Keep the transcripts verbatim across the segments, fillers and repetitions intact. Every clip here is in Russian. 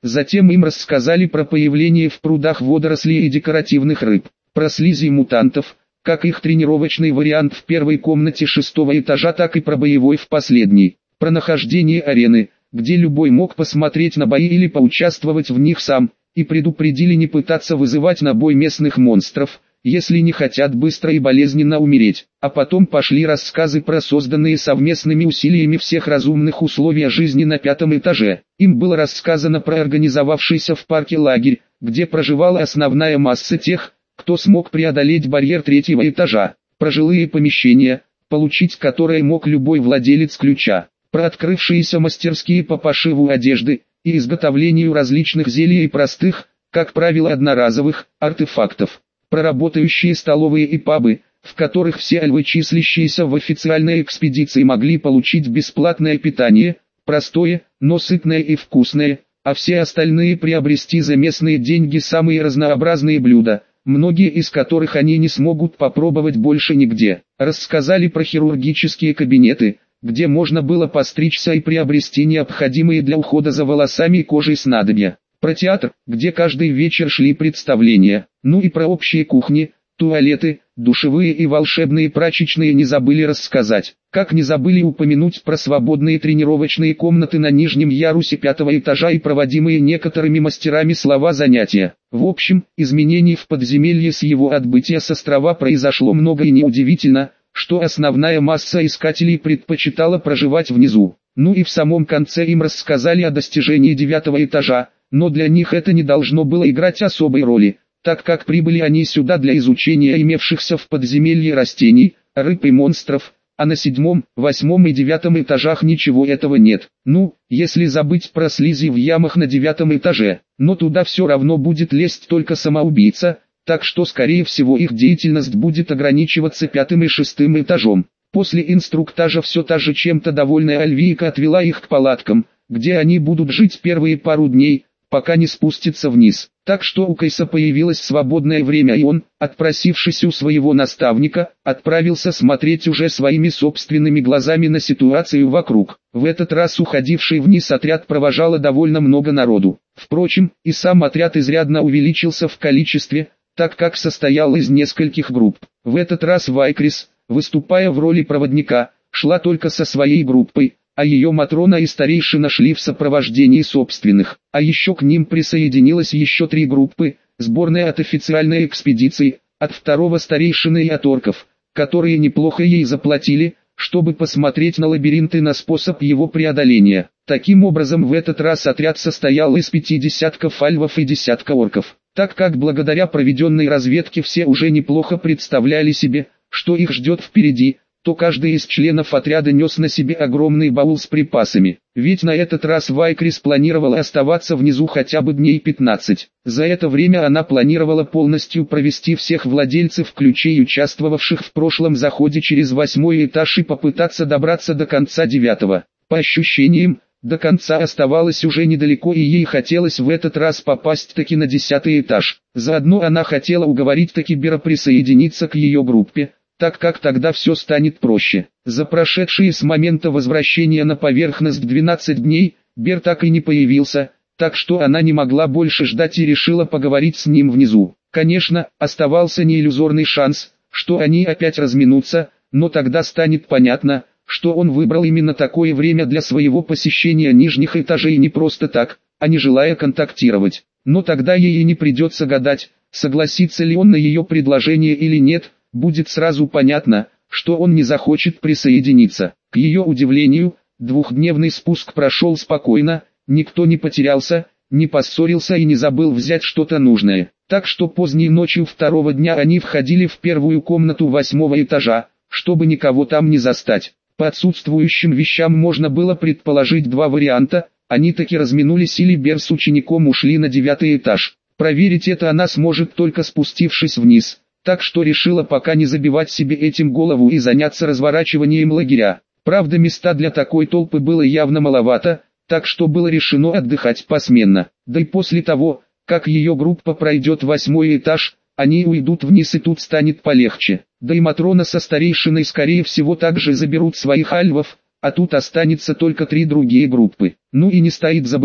Затем им рассказали про появление в прудах водорослей и декоративных рыб, про слизи мутантов, как их тренировочный вариант в первой комнате шестого этажа, так и про боевой в последней, про нахождение арены, где любой мог посмотреть на бои или поучаствовать в них сам, и предупредили не пытаться вызывать на бой местных монстров, если не хотят быстро и болезненно умереть. А потом пошли рассказы про созданные совместными усилиями всех разумных условия жизни на пятом этаже. Им было рассказано про организовавшийся в парке лагерь, где проживала основная масса тех, кто смог преодолеть барьер третьего этажа, про жилые помещения, получить которые мог любой владелец ключа, про открывшиеся мастерские по пошиву одежды и изготовлению различных зелий и простых, как правило одноразовых, артефактов, про работающие столовые и пабы, в которых все альвы, числящиеся в официальной экспедиции, могли получить бесплатное питание, простое, но сытное и вкусное, а все остальные приобрести за местные деньги самые разнообразные блюда, многие из которых они не смогут попробовать больше нигде. Рассказали про хирургические кабинеты, где можно было постричься и приобрести необходимые для ухода за волосами и кожей снадобья. Про театр, где каждый вечер шли представления, ну и про общие кухни, туалеты, душевые и волшебные прачечные не забыли рассказать. Как не забыли упомянуть про свободные тренировочные комнаты на нижнем ярусе пятого этажа и проводимые некоторыми мастерами слова занятия. В общем, изменений в подземелье с его отбытия с острова произошло много, и неудивительно, что основная масса искателей предпочитала проживать внизу. Ну и в самом конце им рассказали о достижении девятого этажа, но для них это не должно было играть особой роли, так как прибыли они сюда для изучения имевшихся в подземелье растений, рыб и монстров, а на седьмом, восьмом и девятом этажах ничего этого нет. Ну, если забыть про слизи в ямах на девятом этаже, но туда все равно будет лезть только самоубийца, так что скорее всего их деятельность будет ограничиваться пятым и шестым этажом. После инструктажа все та же чем-то довольная Альвийка отвела их к палаткам, где они будут жить первые пару дней, пока не спустятся вниз. Так что у Кайса появилось свободное время, и он, отпросившись у своего наставника, отправился смотреть уже своими собственными глазами на ситуацию вокруг. В этот раз уходивший вниз отряд провожало довольно много народу. Впрочем, и сам отряд изрядно увеличился в количестве, так как состоял из нескольких групп. В этот раз Вайкрис, выступая в роли проводника, шла только со своей группой, а ее Матрона и старейшина шли в сопровождении собственных. А еще к ним присоединилось еще три группы, сборная от официальной экспедиции, от второго старейшины и от орков, которые неплохо ей заплатили, чтобы посмотреть на лабиринт и на способ его преодоления. Таким образом, в этот раз отряд состоял из пяти десятков альвов и десятка орков. Так как благодаря проведенной разведке все уже неплохо представляли себе, что их ждет впереди, то каждый из членов отряда нес на себе огромный баул с припасами. Ведь на этот раз Вайкрис планировала оставаться внизу хотя бы дней пятнадцать. За это время она планировала полностью провести всех владельцев ключей, участвовавших в прошлом заходе, через восьмой этаж и попытаться добраться до конца девятого. По ощущениям, до конца оставалось уже недалеко, и ей хотелось в этот раз попасть таки на десятый этаж. Заодно она хотела уговорить Такибера присоединиться к ее группе, так как тогда все станет проще. За прошедшие с момента возвращения на поверхность двенадцать дней, Бер так и не появился, так что она не могла больше ждать и решила поговорить с ним внизу. Конечно, оставался неиллюзорный шанс, что они опять разминутся, но тогда станет понятно, что он выбрал именно такое время для своего посещения нижних этажей не просто так, а не желая контактировать. Но тогда ей и не придется гадать, согласится ли он на ее предложение или нет. Будет сразу понятно, что он не захочет присоединиться. К ее удивлению, двухдневный спуск прошел спокойно, никто не потерялся, не поссорился и не забыл взять что-то нужное. Так что поздней ночью второго дня они входили в первую комнату восьмого этажа, чтобы никого там не застать. По отсутствующим вещам можно было предположить два варианта: они таки разминулись, или Бер с учеником ушли на девятый этаж. Проверить это она сможет только спустившись вниз. Так что решила пока не забивать себе этим голову и заняться разворачиванием лагеря. Правда, места для такой толпы было явно маловато, так что было решено отдыхать посменно. Да и после того, как ее группа пройдет восьмой этаж, они уйдут вниз, и тут станет полегче. Да и Матрона со старейшиной скорее всего также заберут своих альвов, а тут останется только три другие группы. Ну и не стоит забывать,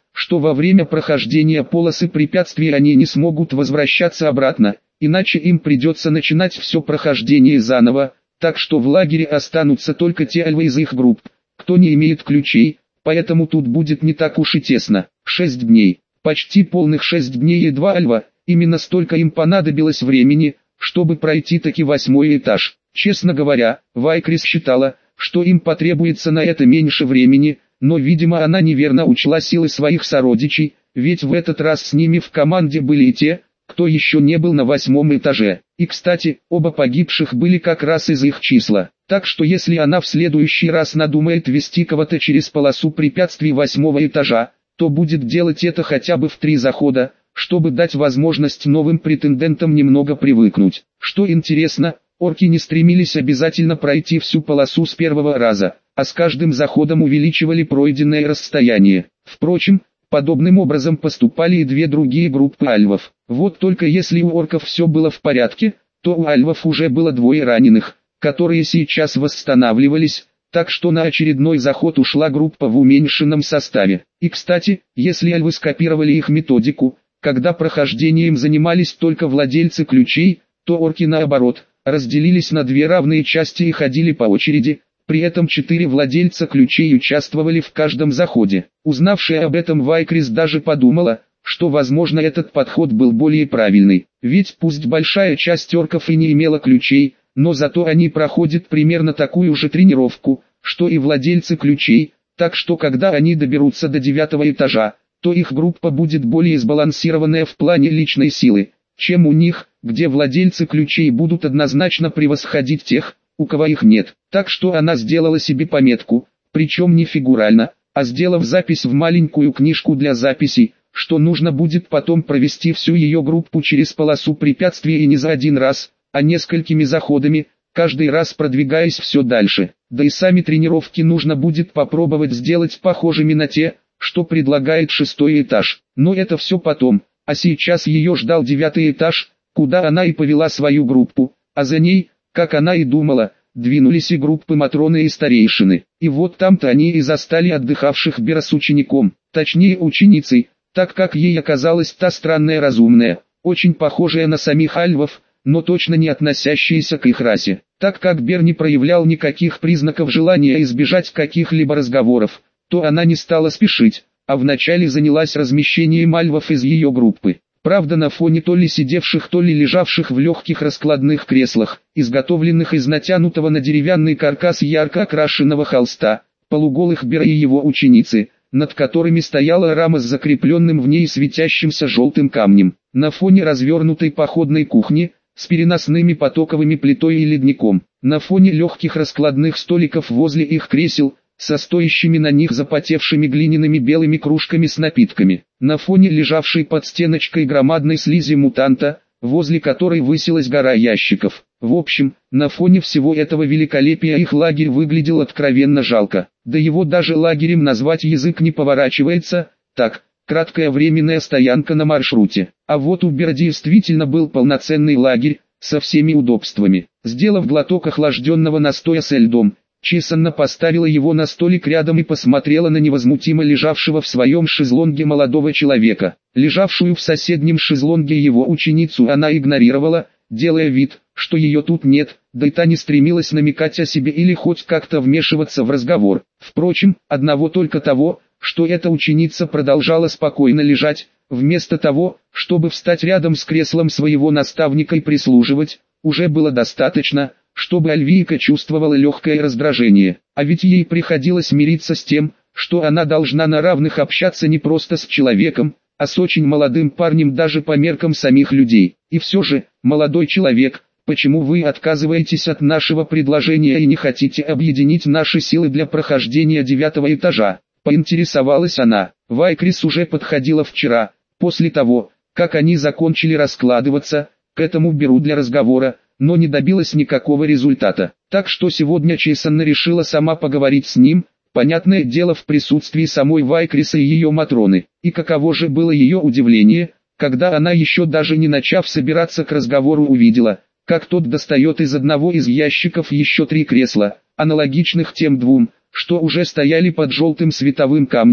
что во время прохождения полосы препятствий они не смогут возвращаться обратно, иначе им придется начинать все прохождение заново, так что в лагере останутся только те альвы из их групп, кто не имеет ключей, поэтому тут будет не так уж и тесно. Шесть дней, почти полных шесть дней и два альва, именно столько им понадобилось времени, чтобы пройти таки восьмой этаж. Честно говоря, Вайкрис считала, что им потребуется на это меньше времени, но видимо она неверно учла силы своих сородичей, ведь в этот раз с ними в команде были и те, кто еще не был на восьмом этаже. И кстати, оба погибших были как раз из их числа. Так что если она в следующий раз надумает вести кого-то через полосу препятствий восьмого этажа, то будет делать это хотя бы в три захода, чтобы дать возможность новым претендентам немного привыкнуть. Что интересно, орки не стремились обязательно пройти всю полосу с первого раза, а с каждым заходом увеличивали пройденное расстояние. Впрочем, подобным образом поступали и две другие группы альвов. Вот только если у орков все было в порядке, то у альвов уже было двое раненых, которые сейчас восстанавливались, так что на очередной заход ушла группа в уменьшенном составе. И кстати, если альвы скопировали их методику, когда прохождением занимались только владельцы ключей, то орки наоборот, разделились на две равные части и ходили по очереди. При этом четыре владельца ключей участвовали в каждом заходе. Узнавшая об этом Вайкрис даже подумала, что возможно этот подход был более правильный. Ведь пусть большая часть орков и не имела ключей, но зато они проходят примерно такую же тренировку, что и владельцы ключей, так что когда они доберутся до девятого этажа, то их группа будет более сбалансированная в плане личной силы, чем у них, где владельцы ключей будут однозначно превосходить тех, у кого их нет. Так что она сделала себе пометку, причем не фигурально, а сделав запись в маленькую книжку для записей, что нужно будет потом провести всю ее группу через полосу препятствий и не за один раз, а несколькими заходами, каждый раз продвигаясь все дальше. Да и сами тренировки нужно будет попробовать сделать похожими на те, что предлагает шестой этаж. Но это все потом, а сейчас ее ждал девятый этаж, куда она и повела свою группу, а за ней, как она и думала, двинулись и группы Матроны и Старейшины. И вот там-то они и застали отдыхавших Бера с учеником, точнее ученицей, так как ей оказалась та странная разумная, очень похожая на самих альвов, но точно не относящаяся к их расе. Так как Бер не проявлял никаких признаков желания избежать каких-либо разговоров, то она не стала спешить, а вначале занялась размещением альвов из ее группы. Правда, на фоне то ли сидевших, то ли лежавших в легких раскладных креслах, изготовленных из натянутого на деревянный каркас ярко окрашенного холста, полуголых Бера и его ученицы, над которыми стояла рама с закрепленным в ней светящимся желтым камнем. На фоне развернутой походной кухни, с переносными потоковыми плитой и ледником, на фоне легких раскладных столиков возле их кресел, со стоящими на них запотевшими глиняными белыми кружками с напитками, на фоне лежавшей под стеночкой громадной слизи мутанта, возле которой высилась гора ящиков. В общем, на фоне всего этого великолепия их лагерь выглядел откровенно жалко. Да его даже лагерем назвать язык не поворачивается, так, краткая временная стоянка на маршруте. А вот у Бера действительно был полноценный лагерь, со всеми удобствами. Сделав глоток охлажденного настоя со льдом, Чесанна поставила его на столик рядом и посмотрела на невозмутимо лежавшего в своем шезлонге молодого человека. Лежавшую в соседнем шезлонге его ученицу она игнорировала, делая вид, что ее тут нет, да и та не стремилась намекать о себе или хоть как-то вмешиваться в разговор. Впрочем, одного только того, что эта ученица продолжала спокойно лежать, вместо того, чтобы встать рядом с креслом своего наставника и прислуживать, уже было достаточно, чтобы Альвийка чувствовала легкое раздражение. А ведь ей приходилось мириться с тем, что она должна на равных общаться не просто с человеком, а с очень молодым парнем даже по меркам самих людей. И все же, молодой человек, почему вы отказываетесь от нашего предложения и не хотите объединить наши силы для прохождения девятого этажа? Поинтересовалась она. Вайкрис уже подходила вчера, после того, как они закончили раскладываться, к этому Беру для разговора, но не добилась никакого результата. Так что сегодня Чесанна решила сама поговорить с ним, понятное дело в присутствии самой Вайкриса и ее Матроны. И каково же было ее удивление, когда она еще даже не начав собираться к разговору увидела, как тот достает из одного из ящиков еще три кресла, аналогичных тем двум, что уже стояли под желтым световым камнем,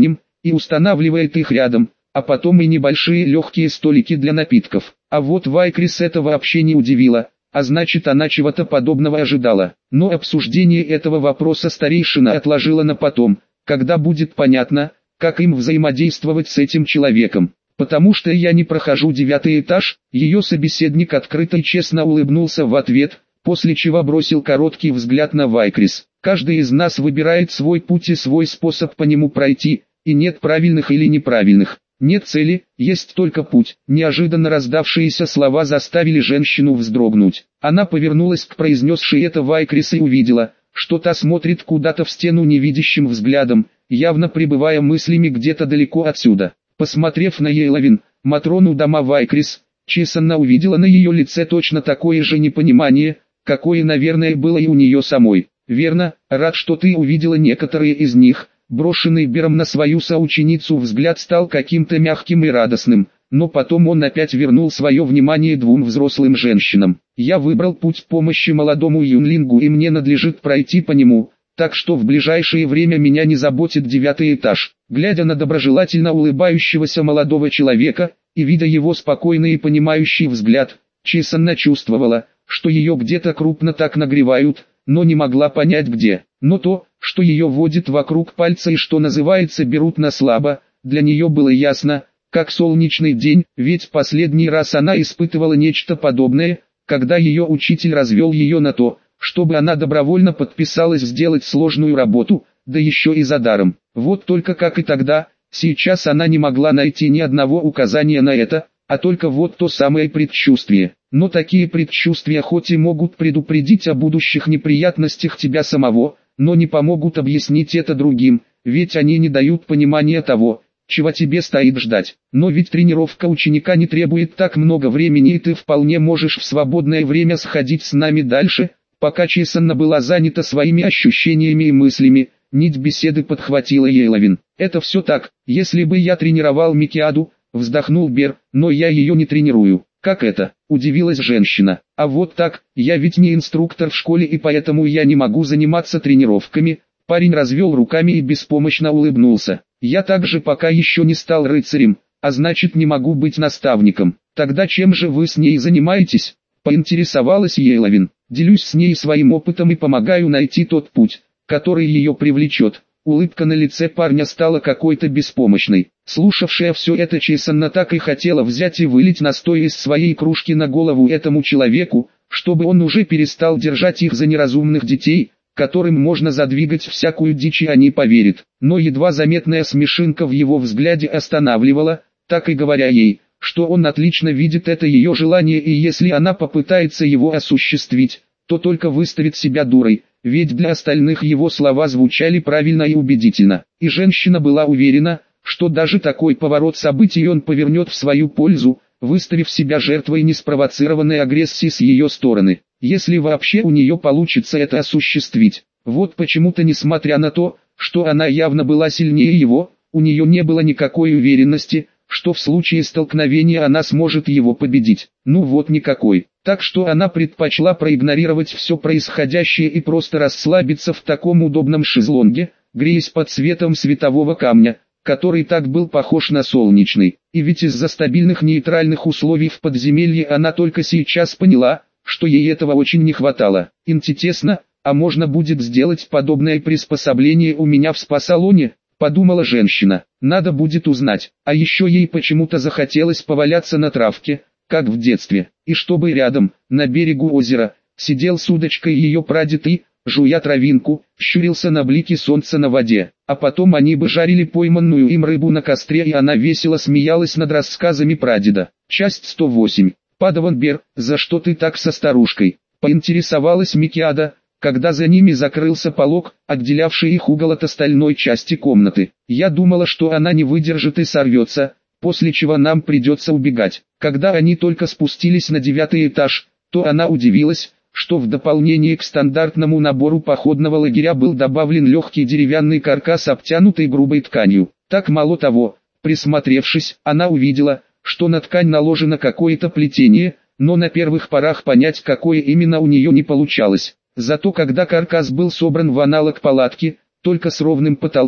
и устанавливает их рядом, а потом и небольшие легкие столики для напитков. А вот Вайкрис это вообще не удивило, а значит она чего-то подобного ожидала. Но обсуждение этого вопроса старейшина отложила на потом, когда будет понятно, как им взаимодействовать с этим человеком. «Потому что я не прохожу девятый этаж», ее собеседник открыто и честно улыбнулся в ответ, после чего бросил короткий взгляд на Вайкрис. «Каждый из нас выбирает свой путь и свой способ по нему пройти, и нет правильных или неправильных. Нет цели, есть только путь». Неожиданно раздавшиеся слова заставили женщину вздрогнуть. Она повернулась к произнесшей это Вайкрис и увидела, что та смотрит куда-то в стену невидящим взглядом, явно пребывая мыслями где-то далеко отсюда. Посмотрев на Ейловин, Матрону дома Вайкрис, Чесанна увидела на ее лице точно такое же непонимание, какое, наверное, было и у нее самой. «Верно, рад, что ты увидела некоторые из них». Брошенный Бером на свою соученицу взгляд стал каким-то мягким и радостным, но потом он опять вернул свое внимание двум взрослым женщинам. «Я выбрал путь помощи молодому юнлингу и мне надлежит пройти по нему, так что в ближайшее время меня не заботит девятый этаж». Глядя на доброжелательно улыбающегося молодого человека, и видя его спокойный и понимающий взгляд, Чесанна чувствовала, что ее где-то крупно так нагревают, но не могла понять где. Но то, что ее водит вокруг пальца и что называется берут на слабо, для нее было ясно, как солнечный день, ведь последний раз она испытывала нечто подобное, когда ее учитель развел ее на то, чтобы она добровольно подписалась сделать сложную работу, да еще и за даром. Вот только как и тогда, сейчас она не могла найти ни одного указания на это, а только вот то самое предчувствие. Но такие предчувствия хоть и могут предупредить о будущих неприятностях тебя самого, но не помогут объяснить это другим, ведь они не дают понимания того, чего тебе стоит ждать. Но ведь тренировка ученика не требует так много времени, и ты вполне можешь в свободное время сходить с нами дальше. Пока Чесанна была занята своими ощущениями и мыслями, нить беседы подхватила Ейловин. «Это все так, если бы я тренировал Микиаду», вздохнул Бер, «но я ее не тренирую». «Как это?» – удивилась женщина. «А вот так, я ведь не инструктор в школе и поэтому я не могу заниматься тренировками». Парень развел руками и беспомощно улыбнулся. «Я также пока еще не стал рыцарем, а значит не могу быть наставником». «Тогда чем же вы с ней занимаетесь?» – поинтересовалась Ейловин. «Делюсь с ней своим опытом и помогаю найти тот путь, который ее привлечет». Улыбка на лице парня стала какой-то беспомощной. Слушавшая все это Чесанна так и хотела взять и вылить настой из своей кружки на голову этому человеку, чтобы он уже перестал держать их за неразумных детей, которым можно задвигать всякую дичь и они поверят. Но едва заметная смешинка в его взгляде останавливала, так и говоря ей, что он отлично видит это ее желание и если она попытается его осуществить, то только выставит себя дурой. Ведь для остальных его слова звучали правильно и убедительно. И женщина была уверена, что даже такой поворот событий он повернет в свою пользу, выставив себя жертвой неспровоцированной агрессии с ее стороны. Если вообще у нее получится это осуществить. Вот почему-то несмотря на то, что она явно была сильнее его, у нее не было никакой уверенности, что в случае столкновения она сможет его победить. Ну вот никакой. Так что она предпочла проигнорировать все происходящее и просто расслабиться в таком удобном шезлонге, греясь под светом светового камня, который так был похож на солнечный. И ведь из-за стабильных нейтральных условий в подземелье она только сейчас поняла, что ей этого очень не хватало. Интересно, а можно будет сделать подобное приспособление у меня в спа-салоне? Подумала женщина. Надо будет узнать. А еще ей почему-то захотелось поваляться на травке, как в детстве, и чтобы рядом, на берегу озера, сидел с удочкой ее прадед и, жуя травинку, щурился на блики солнца на воде. А потом они бы жарили пойманную им рыбу на костре и она весело смеялась над рассказами прадеда. Часть сто восемь. «Падаван Бер, за что ты так со старушкой?» — поинтересовалась Микиада, когда за ними закрылся полог, отделявший их угол от остальной части комнаты. «Я думала, что она не выдержит и сорвется, после чего нам придется убегать». Когда они только спустились на девятый этаж, то она удивилась, что в дополнение к стандартному набору походного лагеря был добавлен легкий деревянный каркас, обтянутый грубой тканью. Так мало того, присмотревшись, она увидела, что на ткань наложено какое-то плетение, но на первых порах понять, какое именно у нее не получалось. Зато когда каркас был собран в аналог палатки, только с ровным потолком,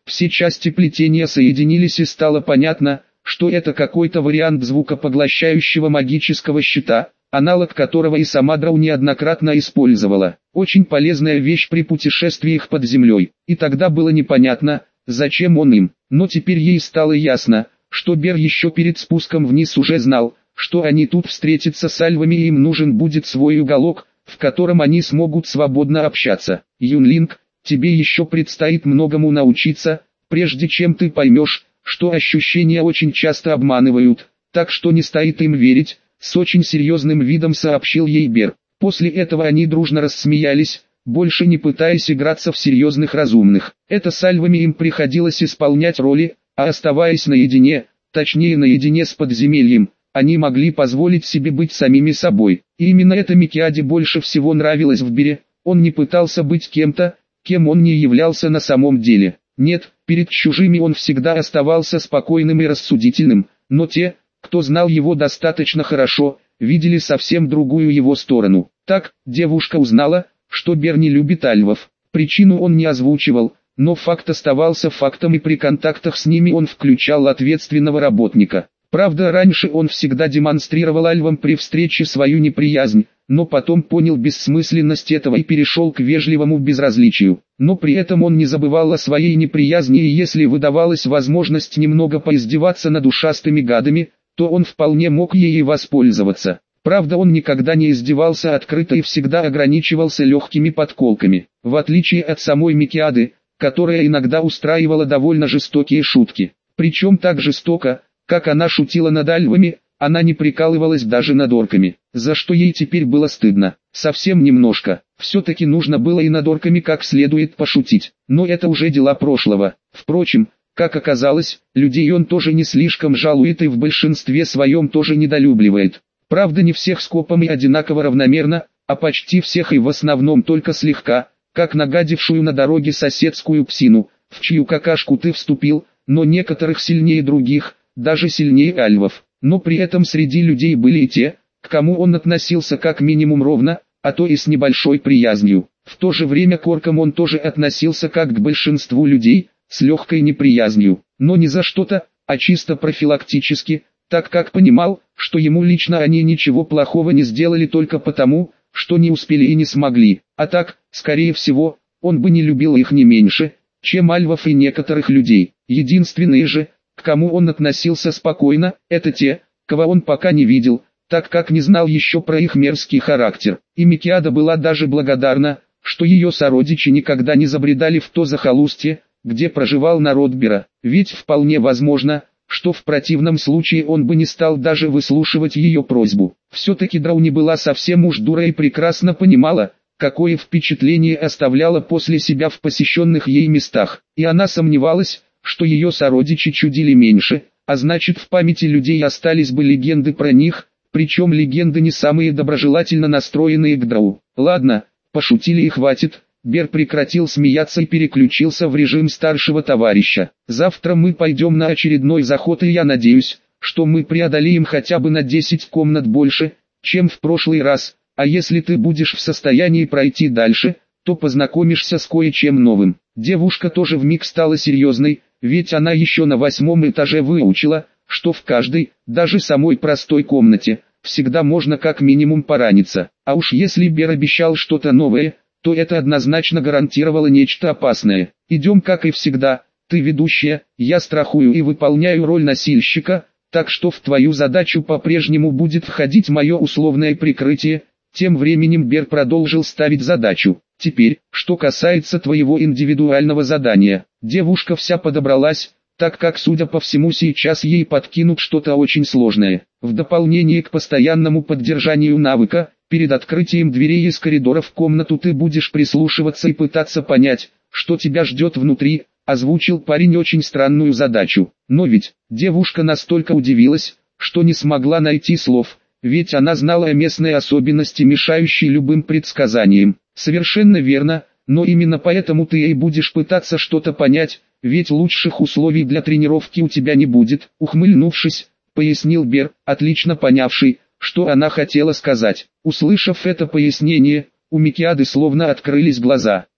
все части плетения соединились и стало понятно, что это какой-то вариант звукопоглощающего магического щита, аналог которого и сама Драу неоднократно использовала. Очень полезная вещь при путешествиях под землей. И тогда было непонятно, зачем он им. Но теперь ей стало ясно, что Бер еще перед спуском вниз уже знал, что они тут встретятся с альвами и им нужен будет свой уголок, в котором они смогут свободно общаться. Юнлинг, тебе еще предстоит многому научиться, прежде чем ты поймешь, что ощущения очень часто обманывают, так что не стоит им верить, с очень серьезным видом сообщил ей Бер. После этого они дружно рассмеялись, больше не пытаясь играться в серьезных разумных. Это с альвами им приходилось исполнять роли, а оставаясь наедине, точнее наедине с подземельем, они могли позволить себе быть самими собой. И именно это Микиаде больше всего нравилось в Бере, он не пытался быть кем-то, кем он не являлся на самом деле. Нет, перед чужими он всегда оставался спокойным и рассудительным, но те, кто знал его достаточно хорошо, видели совсем другую его сторону. Так, девушка узнала, что Бер не любит альвов. Причину он не озвучивал, но факт оставался фактом и при контактах с ними он включал ответственного работника. Правда, раньше он всегда демонстрировал альвам при встрече свою неприязнь, но потом понял бессмысленность этого и перешел к вежливому безразличию. Но при этом он не забывал о своей неприязни и если выдавалась возможность немного поиздеваться над ушастыми гадами, то он вполне мог ею воспользоваться. Правда, он никогда не издевался открыто и всегда ограничивался легкими подколками. В отличие от самой Микиады, которая иногда устраивала довольно жестокие шутки. Причем так жестоко, как она шутила над альвами, она не прикалывалась даже над орками, за что ей теперь было стыдно. Совсем немножко. Все-таки нужно было и над орками как следует пошутить. Но это уже дела прошлого. Впрочем, как оказалось, людей он тоже не слишком жалует и в большинстве своем тоже недолюбливает. Правда, не всех скопом и одинаково равномерно, а почти всех и в основном только слегка, как нагадившую на дороге соседскую псину, в чью какашку ты вступил, но некоторых сильнее других, даже сильнее альвов. Но при этом среди людей были и те, к кому он относился как минимум ровно, а то и с небольшой приязнью. В то же время к оркам он тоже относился как к большинству людей, с легкой неприязнью, но не за что-то, а чисто профилактически, так как понимал, что ему лично они ничего плохого не сделали только потому, что не успели и не смогли, а так, скорее всего, он бы не любил их не меньше, чем альвов и некоторых людей. Единственные же, к кому он относился спокойно, это те, кого он пока не видел, так как не знал еще про их мерзкий характер. И Микиада была даже благодарна, что ее сородичи никогда не забредали в то захолустье, где проживал народ Бера, ведь вполне возможно, что в противном случае он бы не стал даже выслушивать ее просьбу. Все-таки Драу не была совсем уж дура и прекрасно понимала, какое впечатление оставляла после себя в посещенных ей местах, и она сомневалась, что ее сородичи чудили меньше, а значит в памяти людей остались бы легенды про них, причем легенды не самые доброжелательно настроенные к Драу. Ладно, пошутили и хватит. Бер прекратил смеяться и переключился в режим старшего товарища. Завтра мы пойдем на очередной заход и я надеюсь, что мы преодолеем хотя бы на десять комнат больше, чем в прошлый раз, а если ты будешь в состоянии пройти дальше, то познакомишься с кое-чем новым. Девушка тоже вмиг стала серьезной, ведь она еще на восьмом этаже выучила, что в каждой, даже самой простой комнате, всегда можно как минимум пораниться. А уж если Бер обещал что-то новое, то это однозначно гарантировало нечто опасное. Идем как и всегда, ты ведущая, я страхую и выполняю роль носильщика, так что в твою задачу по-прежнему будет входить мое условное прикрытие. Тем временем Бер продолжил ставить задачу. Теперь, что касается твоего индивидуального задания, девушка вся подобралась, так как судя по всему сейчас ей подкинут что-то очень сложное. В дополнение к постоянному поддержанию навыка, перед открытием дверей из коридора в комнату ты будешь прислушиваться и пытаться понять, что тебя ждет внутри, озвучил парень очень странную задачу. Но ведь, девушка настолько удивилась, что не смогла найти слов, ведь она знала о местной особенности, мешающей любым предсказаниям. Совершенно верно, но именно поэтому ты и будешь пытаться что-то понять, ведь лучших условий для тренировки у тебя не будет, ухмыльнувшись, пояснил Бер, отлично понявший, что она хотела сказать. Услышав это пояснение, у Микиады словно открылись глаза.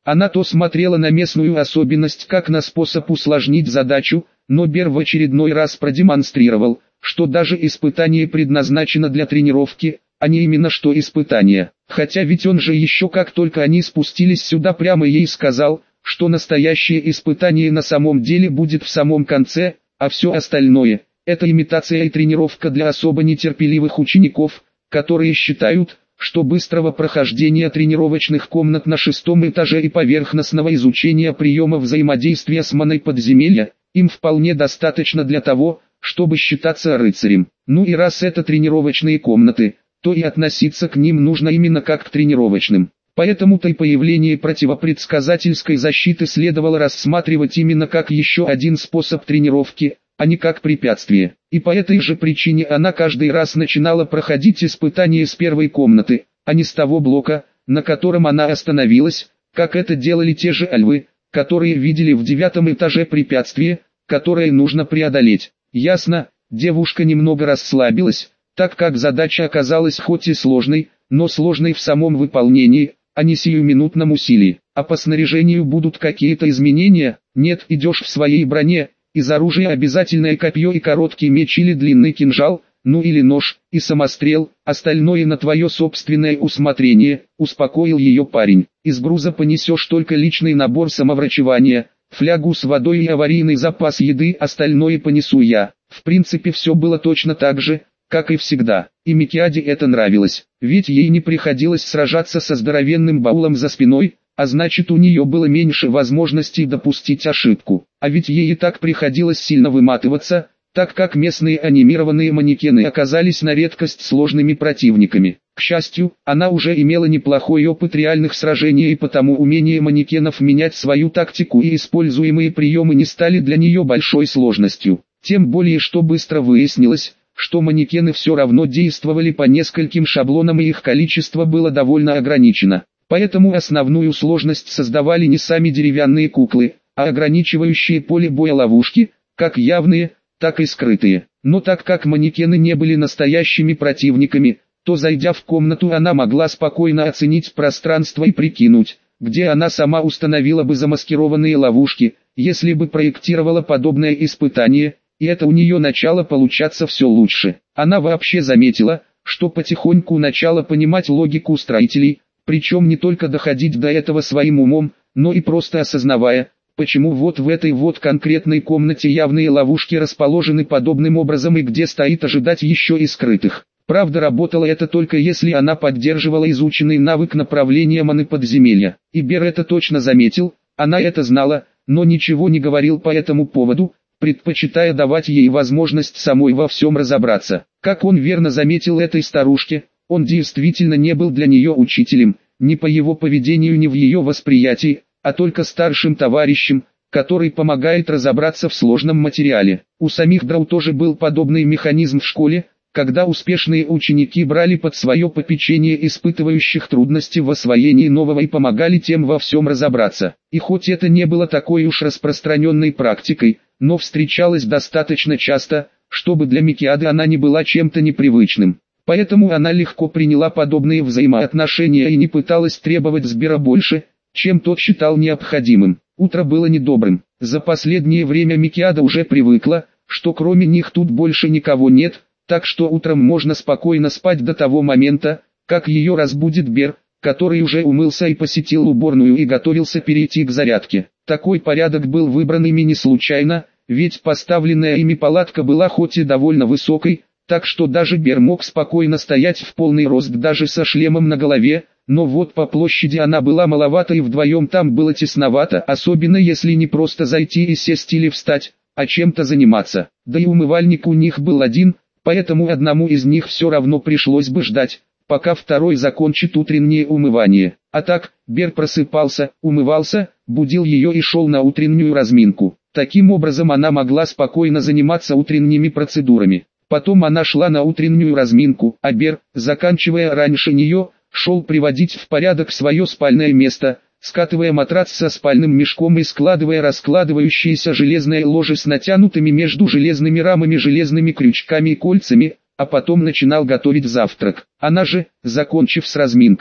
Она то смотрела на местную особенность как на способ усложнить задачу, но Бер в очередной раз продемонстрировал, что даже испытание предназначено для тренировки, а не именно что испытание. Хотя ведь он же еще как только они спустились сюда прямо ей сказал, что настоящее испытание на самом деле будет в самом конце, а все остальное – это имитация и тренировка для особо нетерпеливых учеников, которые считают, что быстрого прохождения тренировочных комнат на шестом этаже и поверхностного изучения приема взаимодействия с маной подземелья, им вполне достаточно для того, чтобы считаться рыцарем. Ну и раз это тренировочные комнаты, то и относиться к ним нужно именно как к тренировочным. Поэтому-то и появление противопредсказательской защиты следовало рассматривать именно как еще один способ тренировки, а не как препятствие. И по этой же причине она каждый раз начинала проходить испытания с первой комнаты, а не с того блока, на котором она остановилась, как это делали те же альвы, которые видели в девятом этаже препятствие, которое нужно преодолеть. Ясно, девушка немного расслабилась, так как задача оказалась хоть и сложной, но сложной в самом выполнении, а не сиюминутном усилии. А по снаряжению будут какие-то изменения? Нет, идешь в своей броне, из оружия обязательное копье и короткий меч или длинный кинжал, ну или нож, и самострел, остальное на твое собственное усмотрение, успокоил ее парень. Из груза понесешь только личный набор самоврачевания, флягу с водой и аварийный запас еды, остальное понесу я. В принципе все было точно так же, как и всегда, и Микиаде это нравилось, ведь ей не приходилось сражаться со здоровенным баулом за спиной, а значит у нее было меньше возможностей допустить ошибку. А ведь ей и так приходилось сильно выматываться, так как местные анимированные манекены оказались на редкость сложными противниками. К счастью, она уже имела неплохой опыт реальных сражений, и потому умение манекенов менять свою тактику и используемые приемы не стали для нее большой сложностью. Тем более что быстро выяснилось, что манекены все равно действовали по нескольким шаблонам и их количество было довольно ограничено. Поэтому основную сложность создавали не сами деревянные куклы, а ограничивающие поле боя ловушки, как явные, так и скрытые. Но так как манекены не были настоящими противниками, то зайдя в комнату она могла спокойно оценить пространство и прикинуть, где она сама установила бы замаскированные ловушки, если бы проектировала подобное испытание, и это у нее начало получаться все лучше. Она вообще заметила, что потихоньку начала понимать логику строителей, причем не только доходить до этого своим умом, но и просто осознавая, почему вот в этой вот конкретной комнате явные ловушки расположены подобным образом и где стоит ожидать еще и скрытых. Правда, работало это только если она поддерживала изученный навык направления маны подземелья. И Бер это точно заметил, она это знала, но ничего не говорил по этому поводу, предпочитая давать ей возможность самой во всем разобраться. Как он верно заметил этой старушке, он действительно не был для нее учителем, ни по его поведению, ни в ее восприятии, а только старшим товарищем, который помогает разобраться в сложном материале. У самих Драу тоже был подобный механизм в школе, когда успешные ученики брали под свое попечение испытывающих трудности в освоении нового и помогали тем во всем разобраться. И хоть это не было такой уж распространенной практикой, но встречалось достаточно часто, чтобы для Микиады она не была чем-то непривычным. Поэтому она легко приняла подобные взаимоотношения и не пыталась требовать с Бера больше, чем тот считал необходимым. Утро было недобрым. За последнее время Микиада уже привыкла, что кроме них тут больше никого нет, так что утром можно спокойно спать до того момента, как ее разбудит Бер, который уже умылся и посетил уборную и готовился перейти к зарядке. Такой порядок был выбран ими не случайно, ведь поставленная ими палатка была хоть и довольно высокой, так что даже Бер мог спокойно стоять в полный рост даже со шлемом на голове, но вот по площади она была маловата и вдвоем там было тесновато, особенно если не просто зайти и сесть или встать, а чем-то заниматься. Да и умывальник у них был один, поэтому одному из них все равно пришлось бы ждать, пока второй закончит утреннее умывание. А так, Бер просыпался, умывался, будил ее и шел на утреннюю разминку. Таким образом она могла спокойно заниматься утренними процедурами. Потом она шла на утреннюю разминку, а Бер, заканчивая раньше нее, шел приводить в порядок свое спальное место, скатывая матрац со спальным мешком и складывая раскладывающееся железное ложе с натянутыми между железными рамами железными крючками и кольцами, а потом начинал готовить завтрак. Она же, закончив с разминкой,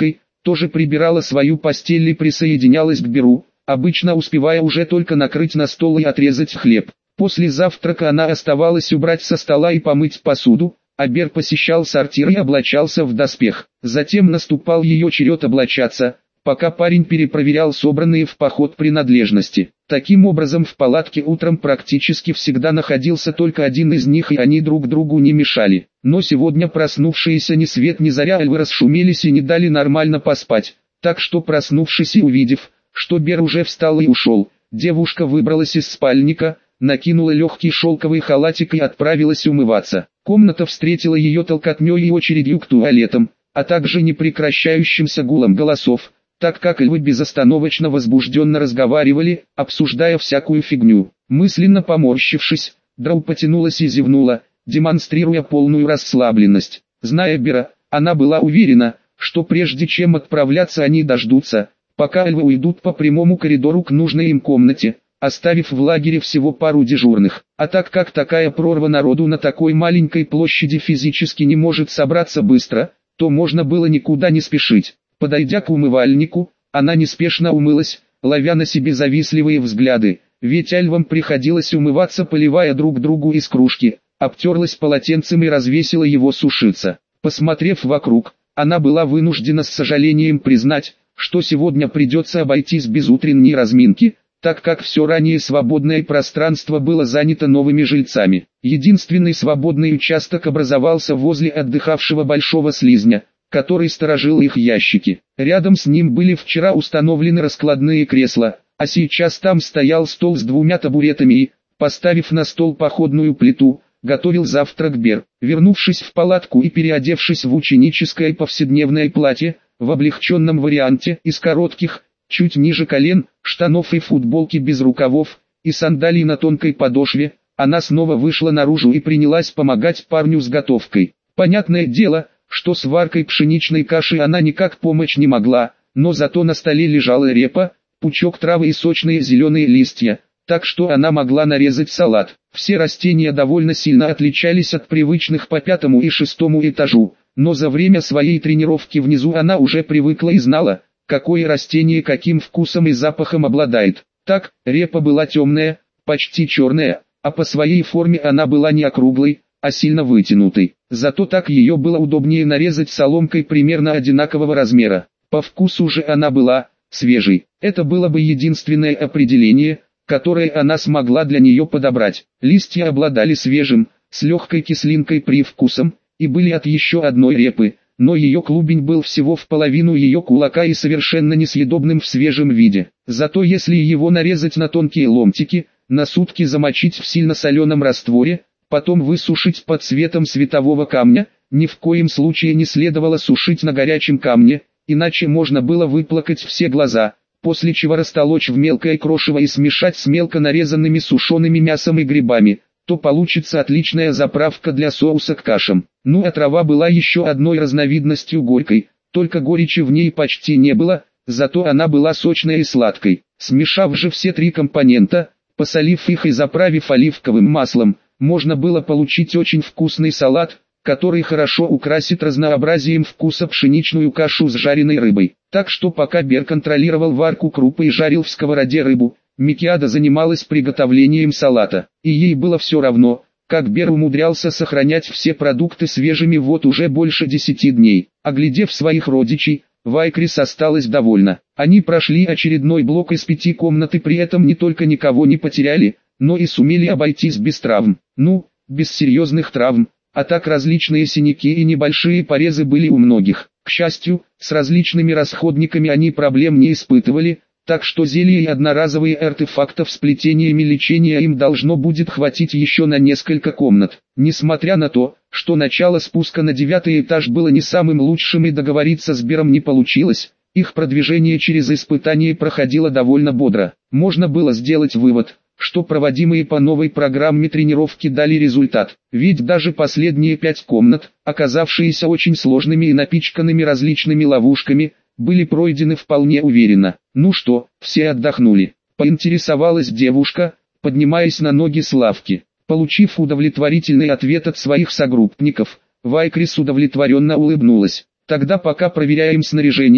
тоже прибирала свою постель и присоединялась к Беру, обычно успевая уже только накрыть на стол и отрезать хлеб. После завтрака она оставалась убрать со стола и помыть посуду, а Бер посещал сортир и облачался в доспех. Затем наступал ее черед облачаться, пока парень перепроверял собранные в поход принадлежности. Таким образом в палатке утром практически всегда находился только один из них и они друг другу не мешали. Но сегодня проснувшиеся ни свет ни заря эльвы расшумелись и не дали нормально поспать, так что проснувшись и увидев, что Бер уже встал и ушел, девушка выбралась из спальника, накинула легкий шелковый халатик и отправилась умываться. Комната встретила ее толкотней и очередью к туалетам, а также непрекращающимся гулом голосов, так как львы безостановочно возбужденно разговаривали, обсуждая всякую фигню. Мысленно поморщившись, Драу потянулась и зевнула, демонстрируя полную расслабленность. Зная Бера, она была уверена, что прежде чем отправляться они дождутся, пока эльвы уйдут по прямому коридору к нужной им комнате, оставив в лагере всего пару дежурных. А так как такая прорва народу на такой маленькой площади физически не может собраться быстро, то можно было никуда не спешить. Подойдя к умывальнику, она неспешно умылась, ловя на себе завистливые взгляды, ведь эльвам приходилось умываться, поливая друг другу из кружки, обтерлась полотенцем и развесила его сушиться. Посмотрев вокруг, она была вынуждена с сожалением признать, что сегодня придется обойтись без утренней разминки, так как все ранее свободное пространство было занято новыми жильцами. Единственный свободный участок образовался возле отдыхавшего большого слизня, который сторожил их ящики. Рядом с ним были вчера установлены раскладные кресла, а сейчас там стоял стол с двумя табуретами и, поставив на стол походную плиту, готовил завтрак Бер. Вернувшись в палатку и переодевшись в ученическое повседневное платье, в облегченном варианте из коротких, чуть ниже колен, штанов и футболки без рукавов, и сандалий на тонкой подошве, она снова вышла наружу и принялась помогать парню с готовкой. Понятное дело, что с варкой пшеничной каши она никак помочь не могла, но зато на столе лежала репа, пучок травы и сочные зеленые листья, так что она могла нарезать салат. Все растения довольно сильно отличались от привычных по пятому и шестому этажу, но за время своей тренировки внизу она уже привыкла и знала, какое растение каким вкусом и запахом обладает. Так, репа была темная, почти черная, а по своей форме она была не округлой, а сильно вытянутой. Зато так ее было удобнее нарезать соломкой примерно одинакового размера. По вкусу же она была свежей. Это было бы единственное определение, которое она смогла для нее подобрать. Листья обладали свежим, с легкой кислинкой привкусом, и были от еще одной репы, но ее клубень был всего в половину ее кулака и совершенно несъедобным в свежем виде. Зато если его нарезать на тонкие ломтики, на сутки замочить в сильно соленом растворе, потом высушить под светом светового камня, ни в коем случае не следовало сушить на горячем камне, иначе можно было выплакать все глаза, после чего растолочь в мелкое крошево и смешать с мелко нарезанными сушеными мясом и грибами, то получится отличная заправка для соуса к кашам. Ну а трава была еще одной разновидностью горькой, только горечи в ней почти не было, зато она была сочной и сладкой. Смешав же все три компонента, посолив их и заправив оливковым маслом, можно было получить очень вкусный салат, который хорошо украсит разнообразием вкуса пшеничную кашу с жареной рыбой. Так что пока Бер контролировал варку крупы и жарил в сковороде рыбу, Микиада занималась приготовлением салата. И ей было все равно, как Бер умудрялся сохранять все продукты свежими вот уже больше десяти дней. Оглядев своих родичей, Вайкрис осталась довольна. Они прошли очередной блок из пяти комнат и при этом не только никого не потеряли, но и сумели обойтись без травм. Ну, без серьезных травм, а так различные синяки и небольшие порезы были у многих. К счастью, с различными расходниками они проблем не испытывали, так что зелья и одноразовые артефактов с плетениями лечения им должно будет хватить еще на несколько комнат. Несмотря на то, что начало спуска на девятый этаж было не самым лучшим и договориться с Бером не получилось, их продвижение через испытание проходило довольно бодро. Можно было сделать вывод, что проводимые по новой программе тренировки дали результат, ведь даже последние пять комнат, оказавшиеся очень сложными и напичканными различными ловушками, были пройдены вполне уверенно. Ну что, все отдохнули? Поинтересовалась девушка, поднимаясь на ноги с лавки. Получив удовлетворительный ответ от своих согруппников, Вайкрис удовлетворенно улыбнулась. Тогда пока проверяем снаряжение,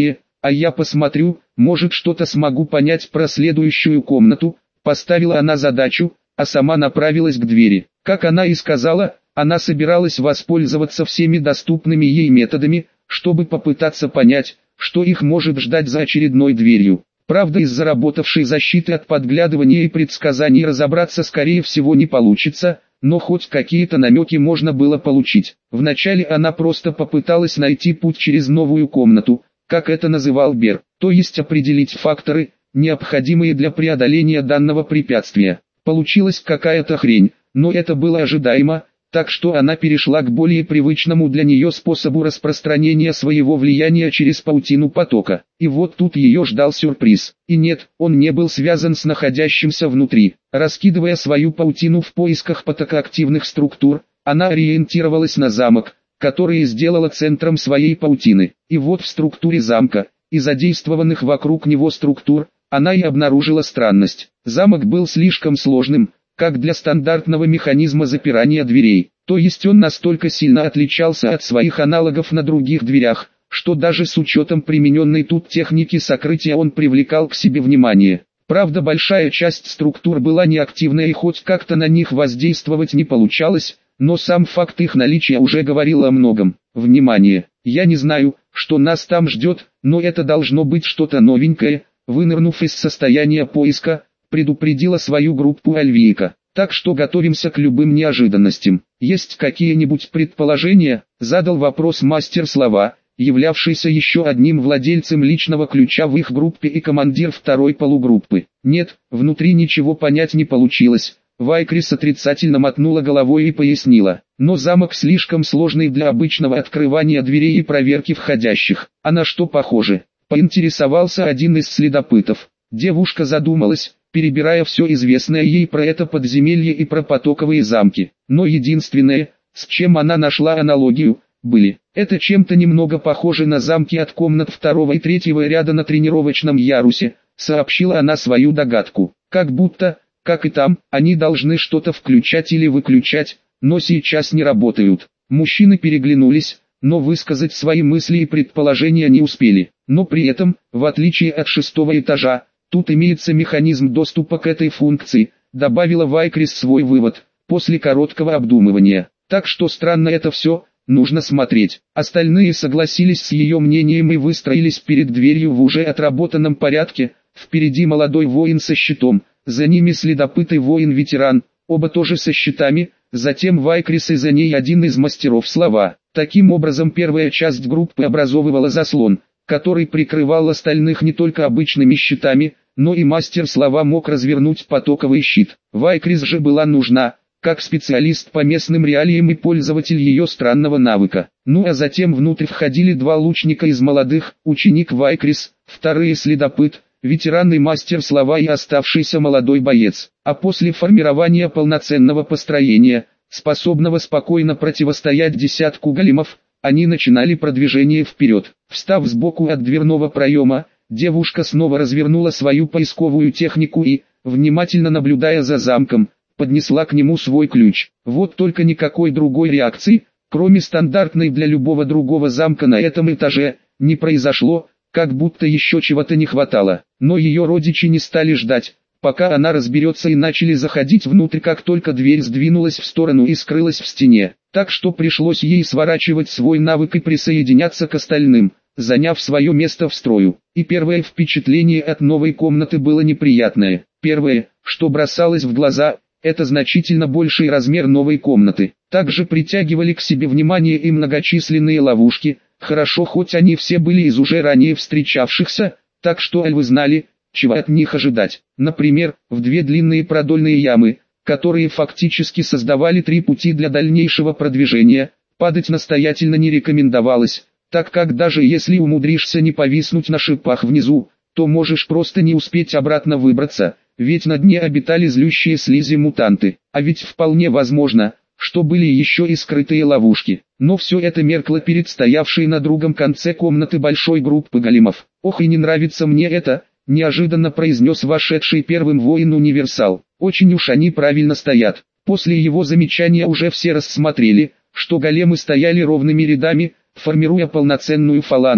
а я посмотрю, может что-то смогу понять про следующую комнату. Поставила она задачу, а сама направилась к двери. Как она и сказала, она собиралась воспользоваться всеми доступными ей методами, чтобы попытаться понять, что их может ждать за очередной дверью. Правда, из-за работавшей защиты от подглядывания и предсказаний разобраться скорее всего не получится, но хоть какие-то намеки можно было получить. Вначале она просто попыталась найти путь через новую комнату, как это называл Бер, то есть определить факторы, необходимые для преодоления данного препятствия. Получилась какая-то хрень, но это было ожидаемо, так что она перешла к более привычному для нее способу распространения своего влияния через паутину потока. И вот тут ее ждал сюрприз. И нет, он не был связан с находящимся внутри. Раскидывая свою паутину в поисках потокоактивных структур, она ориентировалась на замок, который сделала центром своей паутины. И вот в структуре замка, и задействованных вокруг него структур, она и обнаружила странность. Замок был слишком сложным, как для стандартного механизма запирания дверей, то есть он настолько сильно отличался от своих аналогов на других дверях, что даже с учетом примененной тут техники сокрытия он привлекал к себе внимание. Правда, большая часть структур была неактивной и хоть как-то на них воздействовать не получалось, но сам факт их наличия уже говорил о многом. Внимание! Я не знаю, что нас там ждет, но это должно быть что-то новенькое. Вынырнув из состояния поиска, предупредила свою группу Альвийка. Так что готовимся к любым неожиданностям. Есть какие-нибудь предположения? Задал вопрос мастер слова, являвшийся еще одним владельцем личного ключа в их группе и командир второй полугруппы. Нет, внутри ничего понять не получилось. Вайкрис отрицательно мотнула головой и пояснила. Но замок слишком сложный для обычного открывания дверей и проверки входящих. А на что похоже? Поинтересовался один из следопытов. Девушка задумалась, перебирая все известное ей про это подземелье и про потоковые замки. Но единственное, с чем она нашла аналогию, были. Это чем-то немного похоже на замки от комнат второго и третьего ряда на тренировочном ярусе, сообщила она свою догадку. Как будто, как и там, они должны что-то включать или выключать, но сейчас не работают. Мужчины переглянулись, но высказать свои мысли и предположения не успели. Но при этом, в отличие от шестого этажа, тут имеется механизм доступа к этой функции, добавила Вайкрис свой вывод, после короткого обдумывания. Так что странно это все, нужно смотреть. Остальные согласились с ее мнением и выстроились перед дверью в уже отработанном порядке. Впереди молодой воин со щитом, за ними следопытый воин-ветеран, оба тоже со щитами, затем Вайкрис и за ней один из мастеров слова. Таким образом первая часть группы образовывала заслон, который прикрывал остальных не только обычными щитами, но и мастер слова мог развернуть потоковый щит. Вайкрис же была нужна, как специалист по местным реалиям и пользователь ее странного навыка. Ну а затем внутрь входили два лучника из молодых, ученик Вайкрис, вторые следопыт, ветеранный мастер слова и оставшийся молодой боец. А после формирования полноценного построения, способного спокойно противостоять десятку големов, они начинали продвижение вперед. Встав сбоку от дверного проема, девушка снова развернула свою поисковую технику и, внимательно наблюдая за замком, поднесла к нему свой ключ. Вот только никакой другой реакции, кроме стандартной для любого другого замка на этом этаже, не произошло, как будто еще чего-то не хватало. Но ее родичи не стали ждать, пока она разберется, и начали заходить внутрь, как только дверь сдвинулась в сторону и скрылась в стене. Так что пришлось ей сворачивать свой навык и присоединяться к остальным, заняв свое место в строю. И первое впечатление от новой комнаты было неприятное. Первое, что бросалось в глаза, это значительно больший размер новой комнаты. Также притягивали к себе внимание и многочисленные ловушки. Хорошо, хоть они все были из уже ранее встречавшихся, так что альвы знали, чего от них ожидать. Например, в две длинные продольные ямы, которые фактически создавали три пути для дальнейшего продвижения, падать настоятельно не рекомендовалось, так как даже если умудришься не повиснуть на шипах внизу, то можешь просто не успеть обратно выбраться, ведь на дне обитали злющие слизи мутанты. А ведь вполне возможно, что были еще и скрытые ловушки. Но все это меркло перед стоявшей на другом конце комнаты большой группы големов. «Ох, и не нравится мне это», — неожиданно произнес вошедший первым воин-универсал. «Очень уж они правильно стоят». После его замечания уже все рассмотрели, что големы стояли ровными рядами, формируя полноценную фалангу,